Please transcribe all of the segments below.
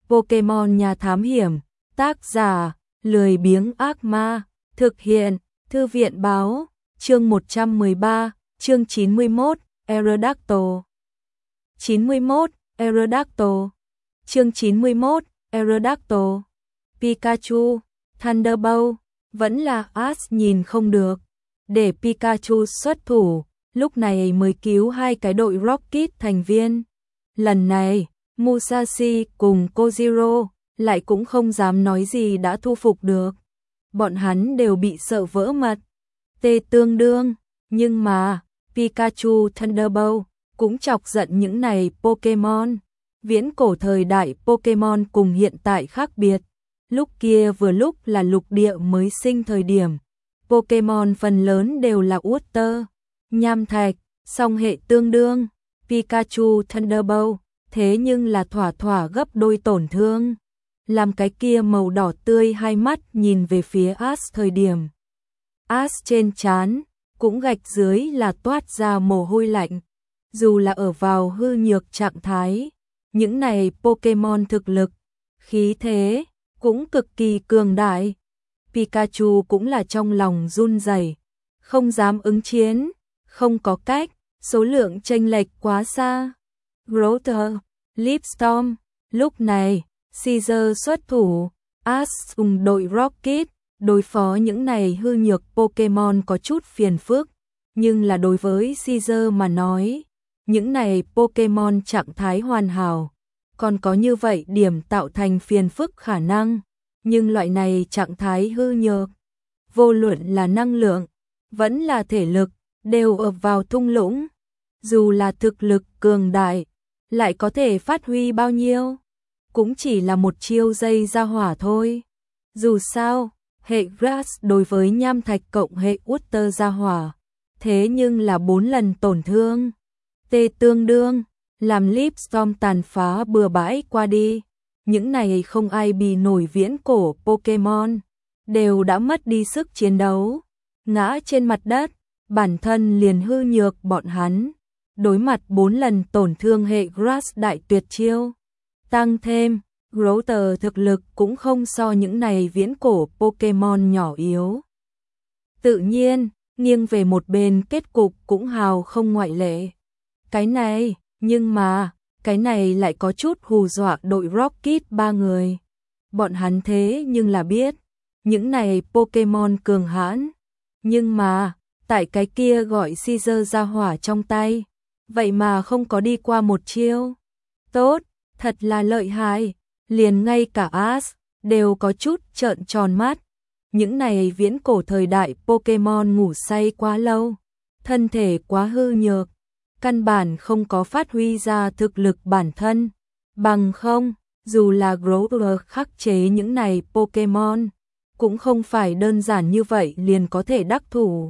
Pokemon Nhà Thám Hiểm, tác giả, lười biếng ác ma, thực hiện, Thư viện báo, chương 113, chương 91, Aerodactyl. 91, Aerodactyl. Chương 91, Aerodactyl. Pikachu, Thunderbolt, vẫn là Ash nhìn không được. Để Pikachu xuất thủ, lúc này mới cứu hai cái đội Rocket thành viên. Lần này, Musashi cùng Kojiro lại cũng không dám nói gì đã thu phục được. Bọn hắn đều bị sợ vỡ mật. Tê tương đương, nhưng mà Pikachu Thunderbolt cũng chọc giận những này Pokemon. Viễn cổ thời đại Pokemon cùng hiện tại khác biệt. Lúc kia vừa lúc là lục địa mới sinh thời điểm. Pokemon phần lớn đều là Water, nham thạch, song hệ tương đương. Pikachu Thunderbolt thế nhưng là thỏa thỏa gấp đôi tổn thương. Làm cái kia màu đỏ tươi hai mắt nhìn về phía Ash thời điểm. Ash trên trán, cũng gạch dưới là toát ra mồ hôi lạnh. Dù là ở vào hư nhược trạng thái, những này Pokemon thực lực, khí thế, cũng cực kỳ cường đại. Pikachu cũng là trong lòng run rẩy, không dám ứng chiến, không có cách, số lượng chênh lệch quá xa. Grotter, Lipstorm, lúc này, Caesar xuất thủ, Ash cùng đội Rocket, đối phó những này hư nhược Pokemon có chút phiền phức, nhưng là đối với Caesar mà nói, những này Pokemon trạng thái hoàn hảo, còn có như vậy điểm tạo thành phiền phức khả năng, nhưng loại này trạng thái hư nhược, vô luận là năng lượng, vẫn là thể lực, đều ập vào thung lũng, dù là thực lực cường đại, lại có thể phát huy bao nhiêu, cũng chỉ là một chiêu dây ra hỏa thôi. Dù sao, hệ Grass đối với nham thạch cộng hệ Water ra hỏa, thế nhưng là 4 lần tổn thương. Tê tương đương, làm Lipstorm tàn phá bừa bãi qua đi. Những này không ai bì nổi viễn cổ Pokemon, đều đã mất đi sức chiến đấu, ngã trên mặt đất, bản thân liền hư nhược bọn hắn. Đối mặt 4 lần tổn thương hệ Grass đại tuyệt chiêu. Tăng thêm, Grotter thực lực cũng không so những này viễn cổ Pokemon nhỏ yếu. Tự nhiên, nghiêng về một bên kết cục cũng hào không ngoại lệ. Cái này, nhưng mà, cái này lại có chút hù dọa đội Rocket 3 người. Bọn hắn thế nhưng là biết, những này Pokemon cường hãn. Nhưng mà, tại cái kia gọi Caesar ra hỏa trong tay, vậy mà không có đi qua một chiêu. Tốt, thật là lợi hại, liền ngay cả Ash đều có chút trợn tròn mắt. Những này viễn cổ thời đại Pokemon ngủ say quá lâu, thân thể quá hư nhược, căn bản không có phát huy ra thực lực bản thân. Bằng không, dù là Grover khắc chế những này Pokemon, cũng không phải đơn giản như vậy liền có thể đắc thủ.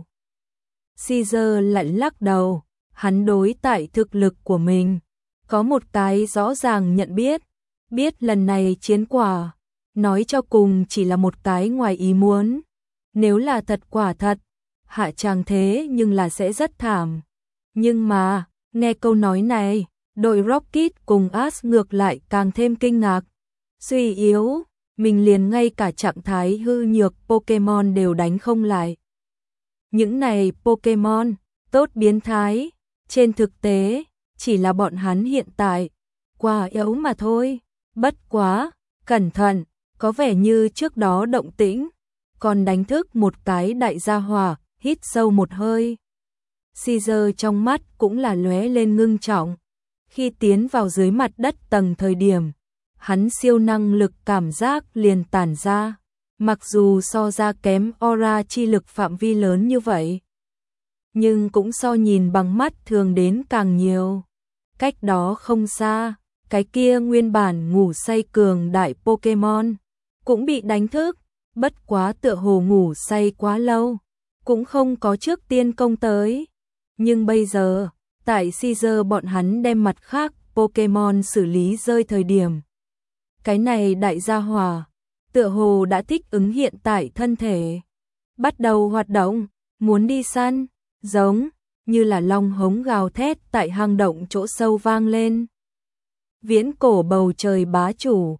Caesar lại lắc đầu, hắn đối tại thực lực của mình có một cái rõ ràng nhận biết, biết lần này chiến quả, nói cho cùng chỉ là một cái ngoài ý muốn. Nếu là thật quả thật, hạ chàng thế nhưng là sẽ rất thảm. Nhưng mà, nghe câu nói này, đội Rocket cùng Ash ngược lại càng thêm kinh ngạc. Suy yếu, mình liền ngay cả trạng thái hư nhược Pokemon đều đánh không lại. Những này Pokemon, tốt biến thái, trên thực tế, chỉ là bọn hắn hiện tại, quá yếu mà thôi. Bất quá, cẩn thận, có vẻ như trước đó động tĩnh, còn đánh thức một cái đại gia hỏa, hít sâu một hơi. Caesar trong mắt cũng là lóe lên ngưng trọng. Khi tiến vào dưới mặt đất tầng thời điểm, hắn siêu năng lực cảm giác liền tản ra. Mặc dù so ra kém aura chi lực phạm vi lớn như vậy, nhưng cũng so nhìn bằng mắt thường đến càng nhiều. Cách đó không xa, cái kia nguyên bản ngủ say cường đại Pokemon cũng bị đánh thức, bất quá tựa hồ ngủ say quá lâu, cũng không có trước tiên công tới. Nhưng bây giờ, tại Caesar bọn hắn đem mặt khác Pokemon xử lý rơi thời điểm, cái này đại gia hỏa tựa hồ đã thích ứng hiện tại thân thể, bắt đầu hoạt động, muốn đi săn, giống như là long hống gào thét tại hang động chỗ sâu vang lên. Viễn cổ bầu trời bá chủ,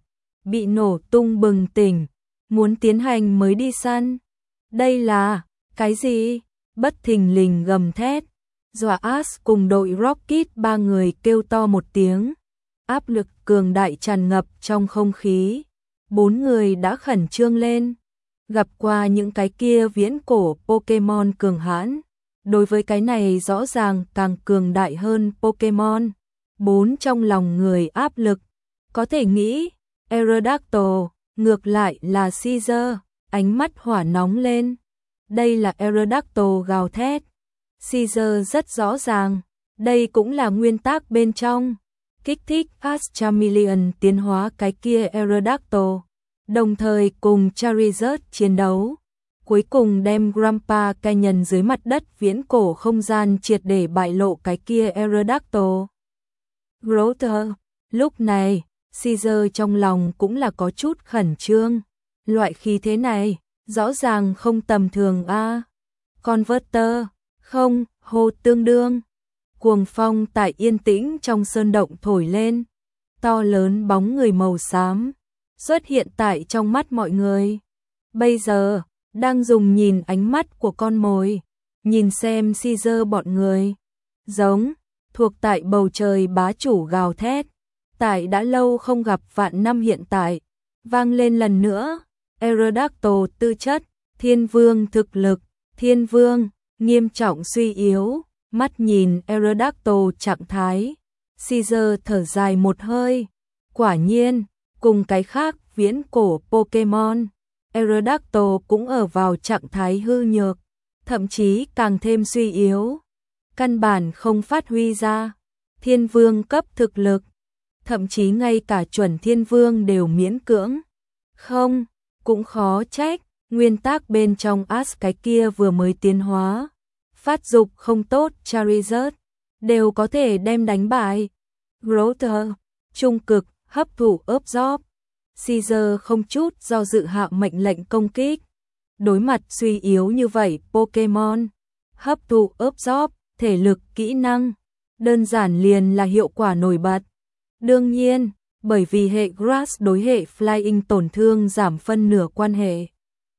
bị nổ tung bừng tỉnh, muốn tiến hành mới đi săn. Đây là, cái gì? Bất thình lình gầm thét, dọa Ash cùng đội Rocket ba người kêu to một tiếng. Áp lực cường đại tràn ngập trong không khí. Bốn người đã khẩn trương lên. Gặp qua những cái kia viễn cổ Pokemon cường hãn. Đối với cái này rõ ràng càng cường đại hơn Pokemon. Bốn trong lòng người áp lực. Có thể nghĩ, Aerodactyl, ngược lại là Caesar, ánh mắt hỏa nóng lên. Đây là Aerodactyl gào thét. Caesar rất rõ ràng, đây cũng là nguyên tắc bên trong. Kích thích Ash Charmeleon tiến hóa cái kia Aerodactyl, đồng thời cùng Charizard chiến đấu. Cuối cùng đem Grandpa Canyon dưới mặt đất viễn cổ không gian triệt để bại lộ cái kia Aerodactyl. Grotter, lúc này, Caesar trong lòng cũng là có chút khẩn trương. Loại khí thế này, rõ ràng không tầm thường a. Converter, không, hô tương đương. Cuồng phong tại yên tĩnh trong sơn động thổi lên. To lớn bóng người màu xám xuất hiện tại trong mắt mọi người. Bây giờ, đang dùng nhìn ánh mắt của con mồi, nhìn xem Caesar bọn người. Giống, thuộc tại bầu trời bá chủ gào thét. Tại đã lâu không gặp vạn năm hiện tại, vang lên lần nữa. Aerodactyl tư chất, thiên vương thực lực, thiên vương, nghiêm trọng suy yếu. Mắt nhìn Aerodactyl trạng thái, Caesar thở dài một hơi. Quả nhiên, cùng cái khác viễn cổ Pokemon, Aerodactyl cũng ở vào trạng thái hư nhược, thậm chí càng thêm suy yếu. Căn bản không phát huy ra thiên vương cấp thực lực, thậm chí ngay cả chuẩn thiên vương đều miễn cưỡng. Không, cũng khó trách, nguyên tắc bên trong Ash cái kia vừa mới tiến hóa. Phát dục không tốt Charizard, đều có thể đem đánh bại. Grotter, trung cực, hấp thụ Absorb. Caesar không chút do dự hạ mệnh lệnh công kích. Đối mặt suy yếu như vậy Pokemon, hấp thụ Absorb, thể lực, kỹ năng, đơn giản liền là hiệu quả nổi bật. Đương nhiên, bởi vì hệ Grass đối hệ Flying tổn thương giảm phân nửa quan hệ.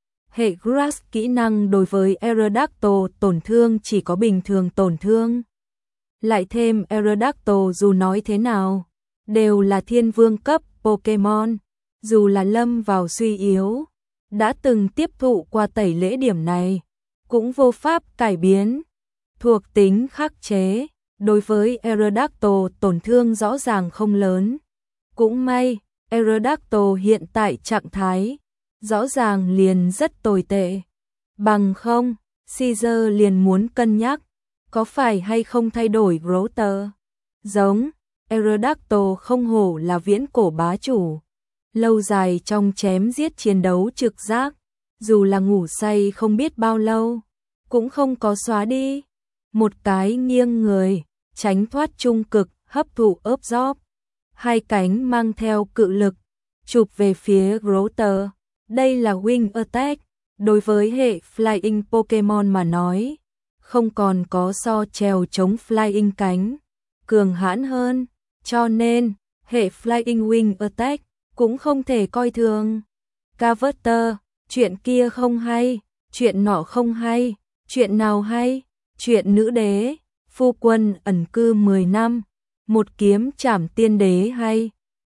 Hệ Grass kỹ năng đối với Aerodactyl tổn thương chỉ có bình thường tổn thương. Lại thêm Aerodactyl dù nói thế nào, đều là thiên vương cấp Pokemon, dù là lâm vào suy yếu, đã từng tiếp thụ qua tẩy lễ điểm này, cũng vô pháp cải biến. Thuộc tính khắc chế, đối với Aerodactyl tổn thương rõ ràng không lớn. Cũng may, Aerodactyl hiện tại trạng thái rõ ràng liền rất tồi tệ. Bằng không, Caesar liền muốn cân nhắc, có phải hay không thay đổi Grotter. Giống, Aerodactyl không hổ là viễn cổ bá chủ. Lâu dài trong chém giết chiến đấu trực giác, dù là ngủ say không biết bao lâu, cũng không có xóa đi. Một cái nghiêng người, tránh thoát trung cực, hấp thụ Absorb. Hai cánh mang theo cự lực, chụp về phía Grotter. Đây là Wing Attack, đối với hệ Flying Pokemon mà nói, không còn có so trèo chống Flying cánh cường hãn hơn, cho nên hệ Flying Wing Attack cũng không thể coi thường. Converter, chuyện kia không hay, chuyện nọ không hay, chuyện nào hay, chuyện nữ đế, phu quân ẩn cư 10 năm, một kiếm trảm tiên đế hay.